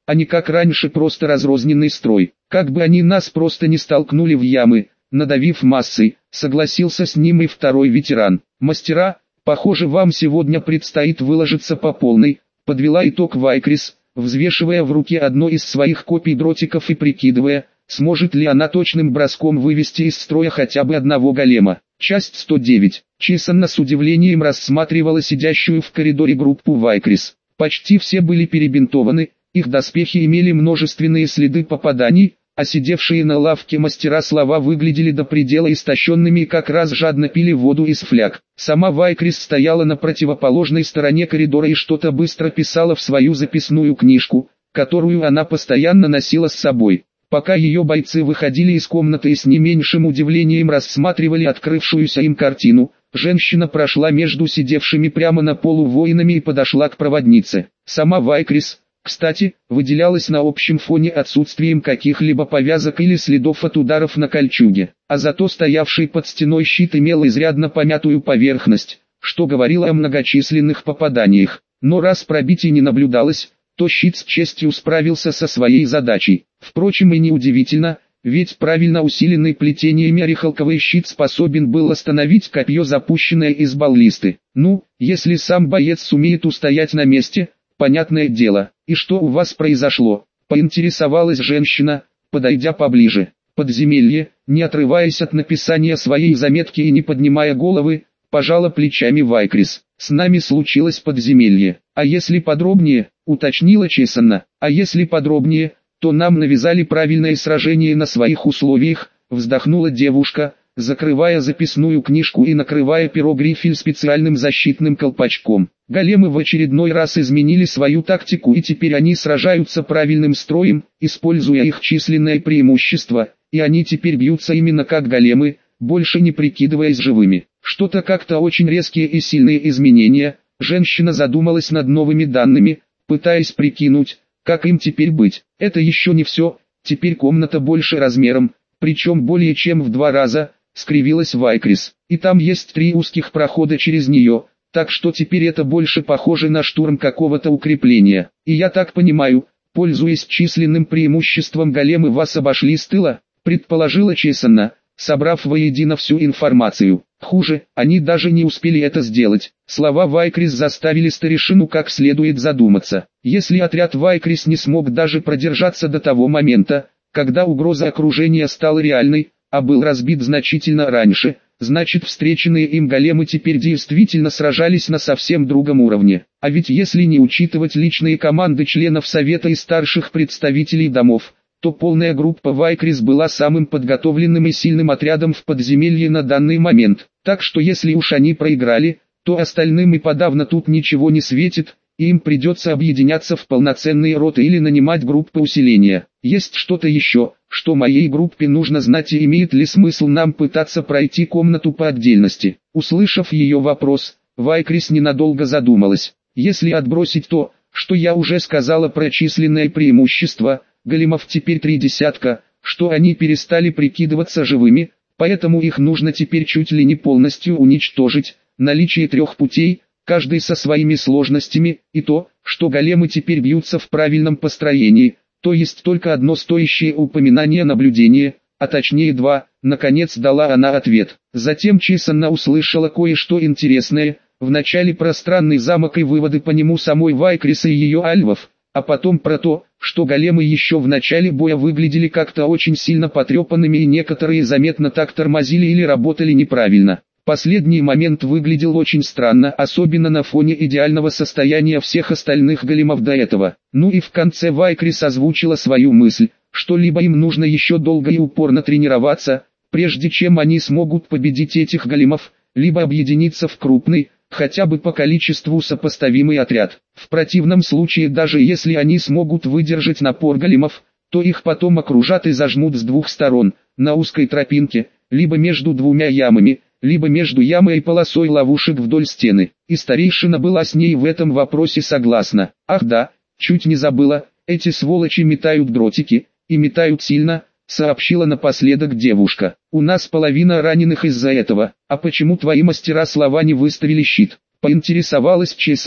а не как раньше просто разрозненный строй. Как бы они нас просто не столкнули в ямы, надавив массой, согласился с ним и второй ветеран. Мастера, похоже, вам сегодня предстоит выложиться по полной, подвела итог Вайкрис, взвешивая в руке одно из своих копий дротиков и прикидывая, сможет ли она точным броском вывести из строя хотя бы одного голема. Часть сто девять. Чисанна с удивлением рассматривала сидящую в коридоре группу Вайкрис. Почти все были перебинтованы, их доспехи имели множественные следы попаданий, а сидевшие на лавке мастера слова выглядели до предела истощенными и как раз жадно пили воду из фляг. Сама Вайкрис стояла на противоположной стороне коридора и что-то быстро писала в свою записную книжку, которую она постоянно носила с собой. Пока ее бойцы выходили из комнаты и с не меньшим удивлением рассматривали открывшуюся им картину, женщина прошла между сидевшими прямо на полу воинами и подошла к проводнице. Сама Вайкрис, кстати, выделялась на общем фоне отсутствием каких-либо повязок или следов от ударов на кольчуге, а зато стоявший под стеной щит имел изрядно помятую поверхность, что говорило о многочисленных попаданиях. Но раз пробитий не наблюдалось, то щит с честью справился со своей задачей. Впрочем, и неудивительно, ведь правильно усиленный плетениями орехалковый щит способен был остановить копье, запущенное из баллисты. Ну, если сам боец сумеет устоять на месте, понятное дело. И что у вас произошло? Поинтересовалась женщина, подойдя поближе. Подземелье, не отрываясь от написания своей заметки и не поднимая головы, пожала плечами Вайкрис. С нами случилось подземелье. А если подробнее, уточнила Чисанна. А если подробнее, то нам навязали правильное сражение на своих условиях, вздохнула девушка, закрывая записную книжку и накрывая перо грифель специальным защитным колпачком. Големы в очередной раз изменили свою тактику, и теперь они сражаются правильным строем, используя их численное преимущество, и они теперь бьются именно как големы, больше не прикидываясь живыми. Что-то как-то очень резкие и сильные изменения. Женщина задумалась над новыми данными, пытаясь прикинуть, как им теперь быть. Это еще не все, теперь комната больше размером, причем более чем в два раза, скривилась Вайкрис. И там есть три узких прохода через нее, так что теперь это больше похоже на штурм какого-то укрепления. И я так понимаю, пользуясь численным преимуществом, големы вас обошли с тыла, предположила Чисанна, собрав воедино всю информацию. Хуже, они даже не успели это сделать. Слова Вайкрис заставили старейшину как следует задуматься. Если отряд Вайкрис не смог даже продержаться до того момента, когда угроза окружения стала реальной, а был разбит значительно раньше, значит встреченные им големы теперь действительно сражались на совсем другом уровне. А ведь если не учитывать личные команды членов Совета и старших представителей домов, то полная группа Вайкрис была самым подготовленным и сильным отрядом в подземелье на данный момент. Так что если уж они проиграли, то остальным и подавно тут ничего не светит, и им придется объединяться в полноценные роты или нанимать группы усиления. Есть что-то еще, что моей группе нужно знать, и имеет ли смысл нам пытаться пройти комнату по отдельности? Услышав ее вопрос, Вайкрис ненадолго задумалась. Если отбросить то, что я уже сказала про численное преимущество, големов теперь три десятка, что они перестали прикидываться живыми, поэтому их нужно теперь чуть ли не полностью уничтожить. Наличие трех путей, каждый со своими сложностями, и то, что големы теперь бьются в правильном построении, то есть только одно стоящее упоминание наблюдения, а точнее два, наконец дала она ответ. Затем Чисанна услышала кое-что интересное, вначале про странный замок и выводы по нему самой Вайкрис и ее альвов, а потом про то, что големы еще в начале боя выглядели как-то очень сильно потрепанными и некоторые заметно так тормозили или работали неправильно. Последний момент выглядел очень странно, особенно на фоне идеального состояния всех остальных големов до этого. Ну и в конце Вайкрис озвучила свою мысль, что либо им нужно еще долго и упорно тренироваться, прежде чем они смогут победить этих големов, либо объединиться в крупный, хотя бы по количеству сопоставимый отряд. В противном случае, даже если они смогут выдержать напор големов, то их потом окружат и зажмут с двух сторон, на узкой тропинке, либо между двумя ямами, либо между ямой и полосой ловушек вдоль стены. И старейшина была с ней в этом вопросе согласна. Ах да, чуть не забыла, эти сволочи метают дротики, и метают сильно, сообщила напоследок девушка. У нас половина раненых из-за этого. А почему твои мастера слова не выставили щит? Поинтересовалась Чисанна,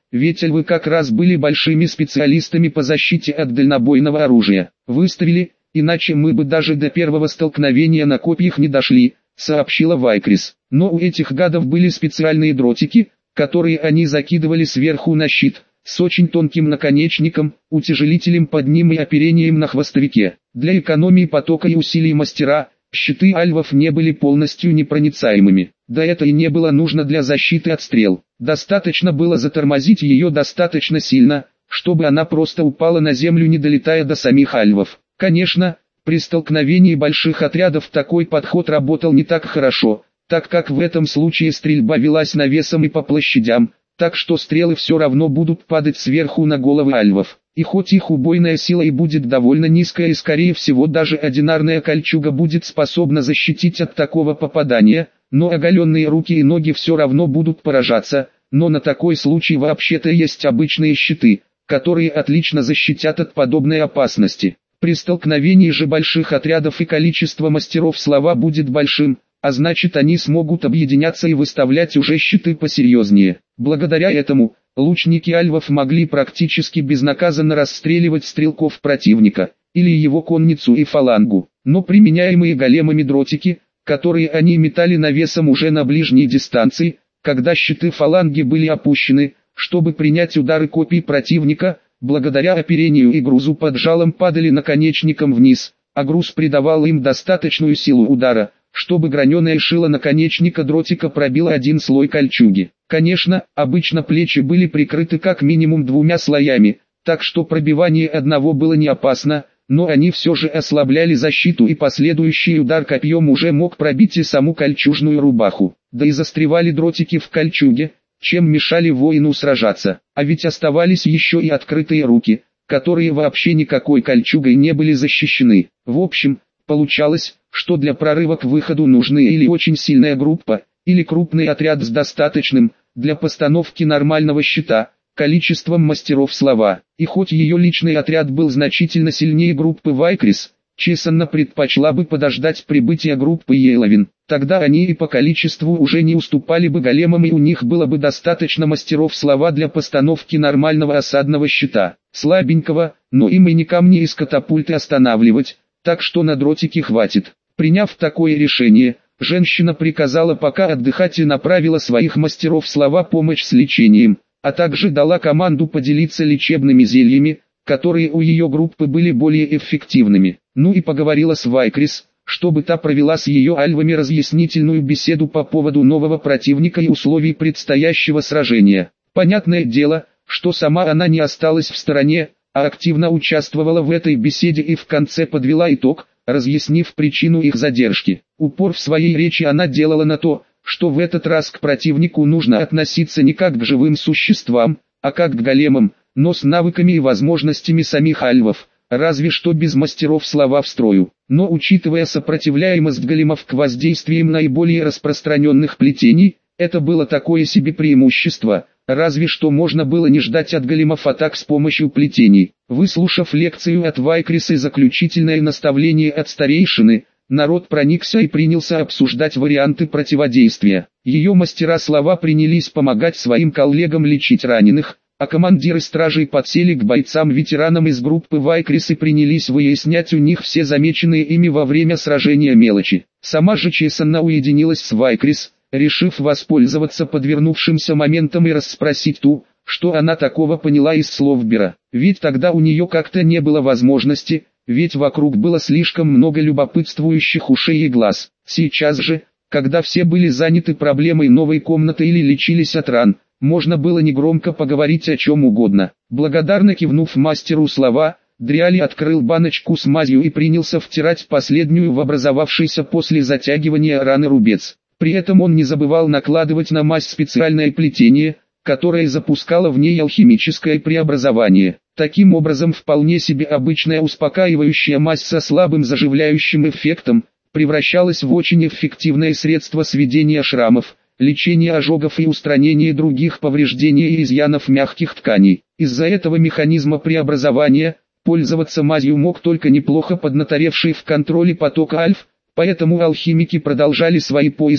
ведь альвы как раз были большими специалистами по защите от дальнобойного оружия. Выставили, иначе мы бы даже до первого столкновения на копьях не дошли, сообщила Вайкрис. Но у этих гадов были специальные дротики, которые они закидывали сверху на щит, с очень тонким наконечником, утяжелителем под ним и оперением на хвостовике. Для экономии потока и усилий мастера, щиты альвов не были полностью непроницаемыми. Да это и не было нужно для защиты от стрел. Достаточно было затормозить ее достаточно сильно, чтобы она просто упала на землю, не долетая до самих альвов. Конечно, при столкновении больших отрядов такой подход работал не так хорошо, так как в этом случае стрельба велась навесом и по площадям, так что стрелы все равно будут падать сверху на головы альвов. И хоть их убойная сила и будет довольно низкая, и скорее всего даже одинарная кольчуга будет способна защитить от такого попадания, но оголенные руки и ноги все равно будут поражаться, но на такой случай вообще-то есть обычные щиты, которые отлично защитят от подобной опасности. При столкновении же больших отрядов и количество мастеров слова будет большим, а значит они смогут объединяться и выставлять уже щиты посерьезнее. Благодаря этому, лучники альвов могли практически безнаказанно расстреливать стрелков противника, или его конницу и фалангу. Но применяемые големами дротики, которые они метали навесом уже на ближней дистанции, когда щиты фаланги были опущены, чтобы принять удары копий противника, благодаря оперению и грузу под жалом падали наконечником вниз, а груз придавал им достаточную силу удара, чтобы граненое шило наконечника дротика пробило один слой кольчуги. Конечно, обычно плечи были прикрыты как минимум двумя слоями, так что пробивание одного было не опасно, но они все же ослабляли защиту, и последующий удар копьем уже мог пробить и саму кольчужную рубаху. Да и застревали дротики в кольчуге, чем мешали воину сражаться. А ведь оставались еще и открытые руки, которые вообще никакой кольчугой не были защищены. В общем, получалось, что для прорыва к выходу нужны или очень сильная группа, или крупный отряд с достаточным, для постановки нормального щита, количеством мастеров слова. И хоть ее личный отряд был значительно сильнее группы Вайкрис, Чесанна предпочла бы подождать прибытия группы Йеловин. Тогда они и по количеству уже не уступали бы големам, и у них было бы достаточно мастеров слова для постановки нормального осадного щита. Слабенького, но им и не камни из катапульты останавливать, так что на дротики хватит. Приняв такое решение, женщина приказала пока отдыхать и направила своих мастеров слова помочь с лечением, а также дала команду поделиться лечебными зельями, которые у ее группы были более эффективными. Ну и поговорила с Вайкрис, чтобы та провела с ее альвами разъяснительную беседу по поводу нового противника и условий предстоящего сражения. Понятное дело, что сама она не осталась в стороне, а активно участвовала в этой беседе и в конце подвела итог, разъяснив причину их задержки. Упор в своей речи она делала на то, что в этот раз к противнику нужно относиться не как к живым существам, а как к големам, но с навыками и возможностями самих альвов, разве что без мастеров слова в строю. Но учитывая сопротивляемость големов к воздействиям наиболее распространенных плетений, это было такое себе преимущество, разве что можно было не ждать от големов атак с помощью плетений. Выслушав лекцию от Вайкрис и заключительное наставление от старейшины, народ проникся и принялся обсуждать варианты противодействия. Ее мастера слова принялись помогать своим коллегам лечить раненых, а командиры стражей подсели к бойцам-ветеранам из группы Вайкрис и принялись выяснять у них все замеченные ими во время сражения мелочи. Сама же Чесанна уединилась с Вайкрис, решив воспользоваться подвернувшимся моментом и расспросить ту, что она такого поняла из слов Бера. Ведь тогда у нее как-то не было возможности, ведь вокруг было слишком много любопытствующих ушей и глаз. Сейчас же, когда все были заняты проблемой новой комнаты или лечились от ран, можно было негромко поговорить о чем угодно. Благодарно кивнув мастеру слова, Дриали открыл баночку с мазью и принялся втирать последнюю в образовавшийся после затягивания раны рубец. При этом он не забывал накладывать на мазь специальное плетение, которое запускало в ней алхимическое преобразование. Таким образом, вполне себе обычная успокаивающая мазь со слабым заживляющим эффектом превращалась в очень эффективное средство сведения шрамов, лечения ожогов и устранения других повреждений и изъянов мягких тканей. Из-за этого механизма преобразования пользоваться мазью мог только неплохо поднаторевший в контроле потока альф, поэтому алхимики продолжали свои поиски,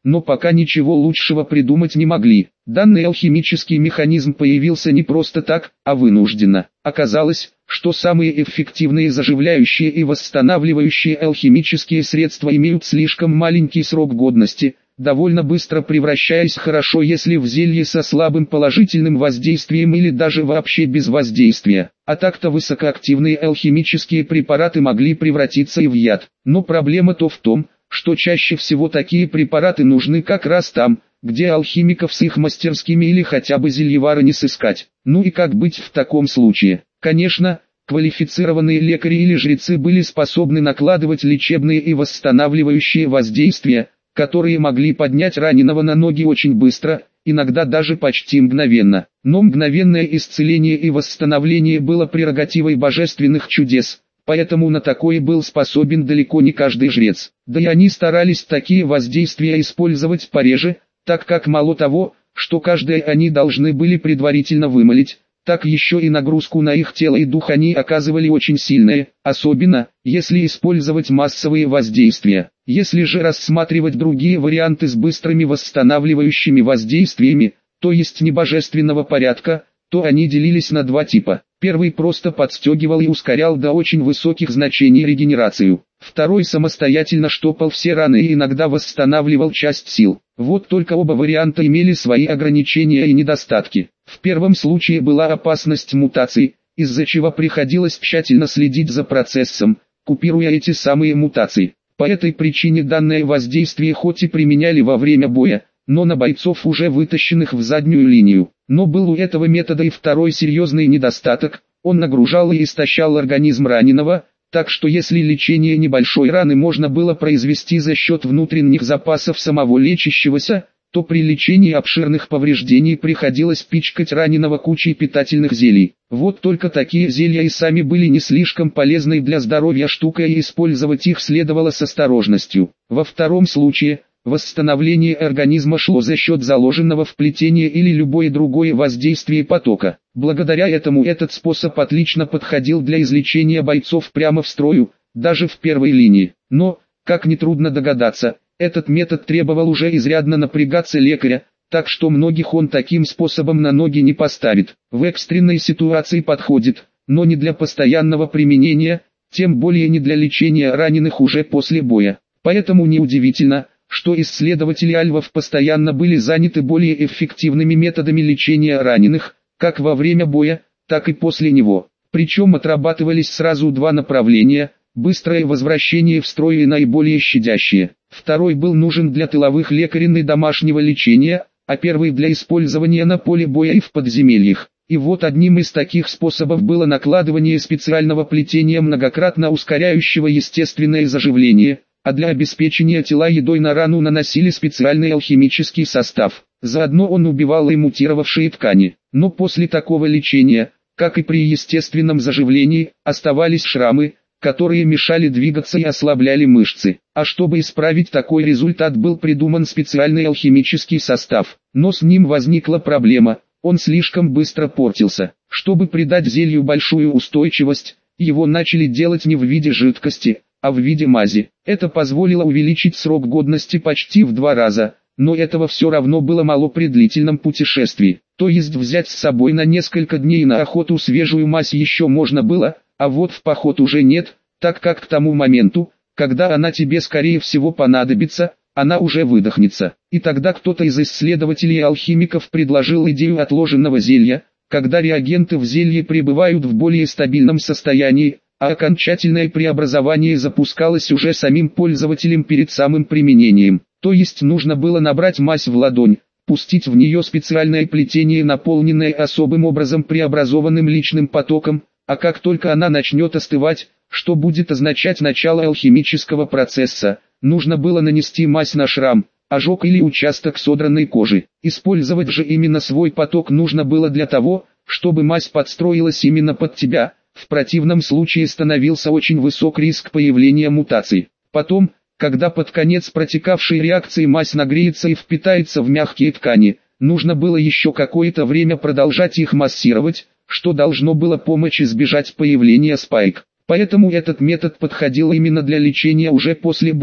но пока ничего лучшего придумать не могли. Данный алхимический механизм появился не просто так, а вынужденно. Оказалось, что самые эффективные заживляющие и восстанавливающие алхимические средства имеют слишком маленький срок годности, довольно быстро превращаясь хорошо если в зелье со слабым положительным воздействием или даже вообще без воздействия. А так-то высокоактивные алхимические препараты могли превратиться и в яд. Но проблема-то в том, что чаще всего такие препараты нужны как раз там, где алхимиков с их мастерскими или хотя бы зельевара не сыскать. Ну и как быть в таком случае? Конечно, квалифицированные лекари или жрецы были способны накладывать лечебные и восстанавливающие воздействия, которые могли поднять раненого на ноги очень быстро, иногда даже почти мгновенно. Но мгновенное исцеление и восстановление было прерогативой божественных чудес, поэтому на такое был способен далеко не каждый жрец. Да и они старались такие воздействия использовать пореже, так как мало того, что каждое они должны были предварительно вымолить, так еще и нагрузку на их тело и дух они оказывали очень сильные, особенно, если использовать массовые воздействия. Если же рассматривать другие варианты с быстрыми восстанавливающими воздействиями, то есть небожественного порядка, то они делились на два типа. Первый просто подстегивал и ускорял до очень высоких значений регенерацию. Второй самостоятельно штопал все раны и иногда восстанавливал часть сил. Вот только оба варианта имели свои ограничения и недостатки. В первом случае была опасность мутаций, из-за чего приходилось тщательно следить за процессом, купируя эти самые мутации. По этой причине данное воздействие хоть и применяли во время боя, но на бойцов уже вытащенных в заднюю линию. Но был у этого метода и второй серьезный недостаток, он нагружал и истощал организм раненого, так что если лечение небольшой раны можно было произвести за счет внутренних запасов самого лечащегося, то при лечении обширных повреждений приходилось пичкать раненого кучей питательных зелий. Вот только такие зелья и сами были не слишком полезной для здоровья штукой и использовать их следовало с осторожностью. Во втором случае, восстановление организма шло за счет заложенного в плетение или любое другое воздействие потока. Благодаря этому этот способ отлично подходил для излечения бойцов прямо в строю, даже в первой линии. Но, как нетрудно догадаться, этот метод требовал уже изрядно напрягаться лекаря, так что многих он таким способом на ноги не поставит. В экстренной ситуации подходит, но не для постоянного применения, тем более не для лечения раненых уже после боя. Поэтому неудивительно, что исследователи альвов постоянно были заняты более эффективными методами лечения раненых, как во время боя, так и после него. Причем отрабатывались сразу два направления: быстрое возвращение в строй и наиболее щадящее. Второй был нужен для тыловых лекарей и домашнего лечения, а первый для использования на поле боя и в подземельях. И вот одним из таких способов было накладывание специального плетения, многократно ускоряющего естественное заживление, а для обеспечения тела едой на рану наносили специальный алхимический состав. Заодно он убивал и мутировавшие ткани. Но после такого лечения, как и при естественном заживлении, оставались шрамы, которые мешали двигаться и ослабляли мышцы. А чтобы исправить такой результат, был придуман специальный алхимический состав. Но с ним возникла проблема, он слишком быстро портился. Чтобы придать зелью большую устойчивость, его начали делать не в виде жидкости, а в виде мази. Это позволило увеличить срок годности почти в два раза, но этого все равно было мало при длительном путешествии. То есть взять с собой на несколько дней на охоту свежую мазь еще можно было, а вот в поход уже нет, так как к тому моменту, когда она тебе скорее всего понадобится, она уже выдохнется. И тогда кто-то из исследователей и алхимиков предложил идею отложенного зелья, когда реагенты в зелье пребывают в более стабильном состоянии, а окончательное преобразование запускалось уже самим пользователем перед самым применением. То есть нужно было набрать мазь в ладонь, пустить в нее специальное плетение, наполненное особым образом преобразованным личным потоком, а как только она начнет остывать, что будет означать начало алхимического процесса, нужно было нанести мазь на шрам, ожог или участок содранной кожи. Использовать же именно свой поток нужно было для того, чтобы мазь подстроилась именно под тебя, в противном случае становился очень высок риск появления мутаций. Потом, когда под конец протекавшей реакции мазь нагреется и впитается в мягкие ткани, нужно было еще какое-то время продолжать их массировать, что должно было помочь избежать появления спайк. Поэтому этот метод подходил именно для лечения уже после боя,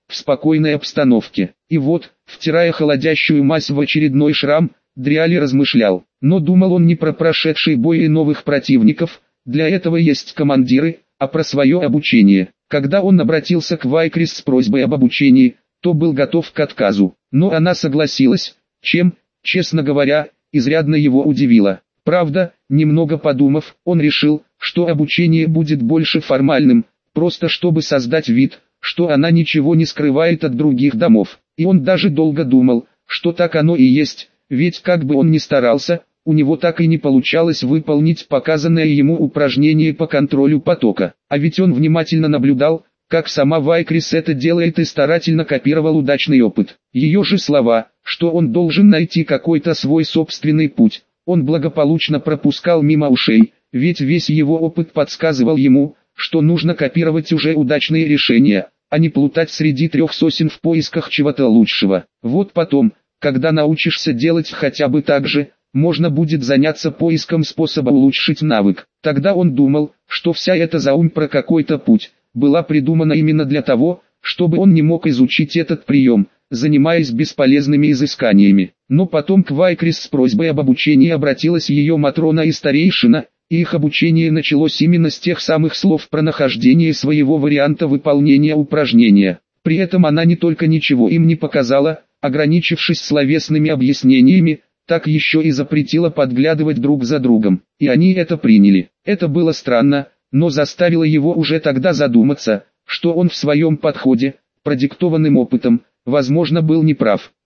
в спокойной обстановке. И вот, втирая холодящую мазь в очередной шрам, Дриали размышлял. Но думал он не про прошедший бой и новых противников, для этого есть командиры, а про свое обучение. Когда он обратился к Вайкрис с просьбой об обучении, то был готов к отказу. Но она согласилась, чем, честно говоря, изрядно его удивило. Правда, немного подумав, он решил, что обучение будет больше формальным, просто чтобы создать вид, что она ничего не скрывает от других домов. И он даже долго думал, что так оно и есть, ведь как бы он ни старался, у него так и не получалось выполнить показанное ему упражнение по контролю потока. А ведь он внимательно наблюдал, как сама Вайкрис это делает, и старательно копировал удачный опыт. Ее же слова, что он должен найти какой-то свой собственный путь, он благополучно пропускал мимо ушей, ведь весь его опыт подсказывал ему, что нужно копировать уже удачные решения, а не плутать среди трех сосен в поисках чего-то лучшего. Вот потом, когда научишься делать хотя бы так же, можно будет заняться поиском способа улучшить навык. Тогда он думал, что вся эта заумь про какой-то путь была придумана именно для того, чтобы он не мог изучить этот прием, занимаясь бесполезными изысканиями. Но потом к Вайкрис с просьбой об обучении обратилась ее Матрона и старейшина, и их обучение началось именно с тех самых слов про нахождение своего варианта выполнения упражнения. При этом она не только ничего им не показала, ограничившись словесными объяснениями, так еще и запретила подглядывать друг за другом. И они это приняли. Это было странно, но заставило его уже тогда задуматься, что он в своем подходе, продиктованным опытом, возможно, был неправ.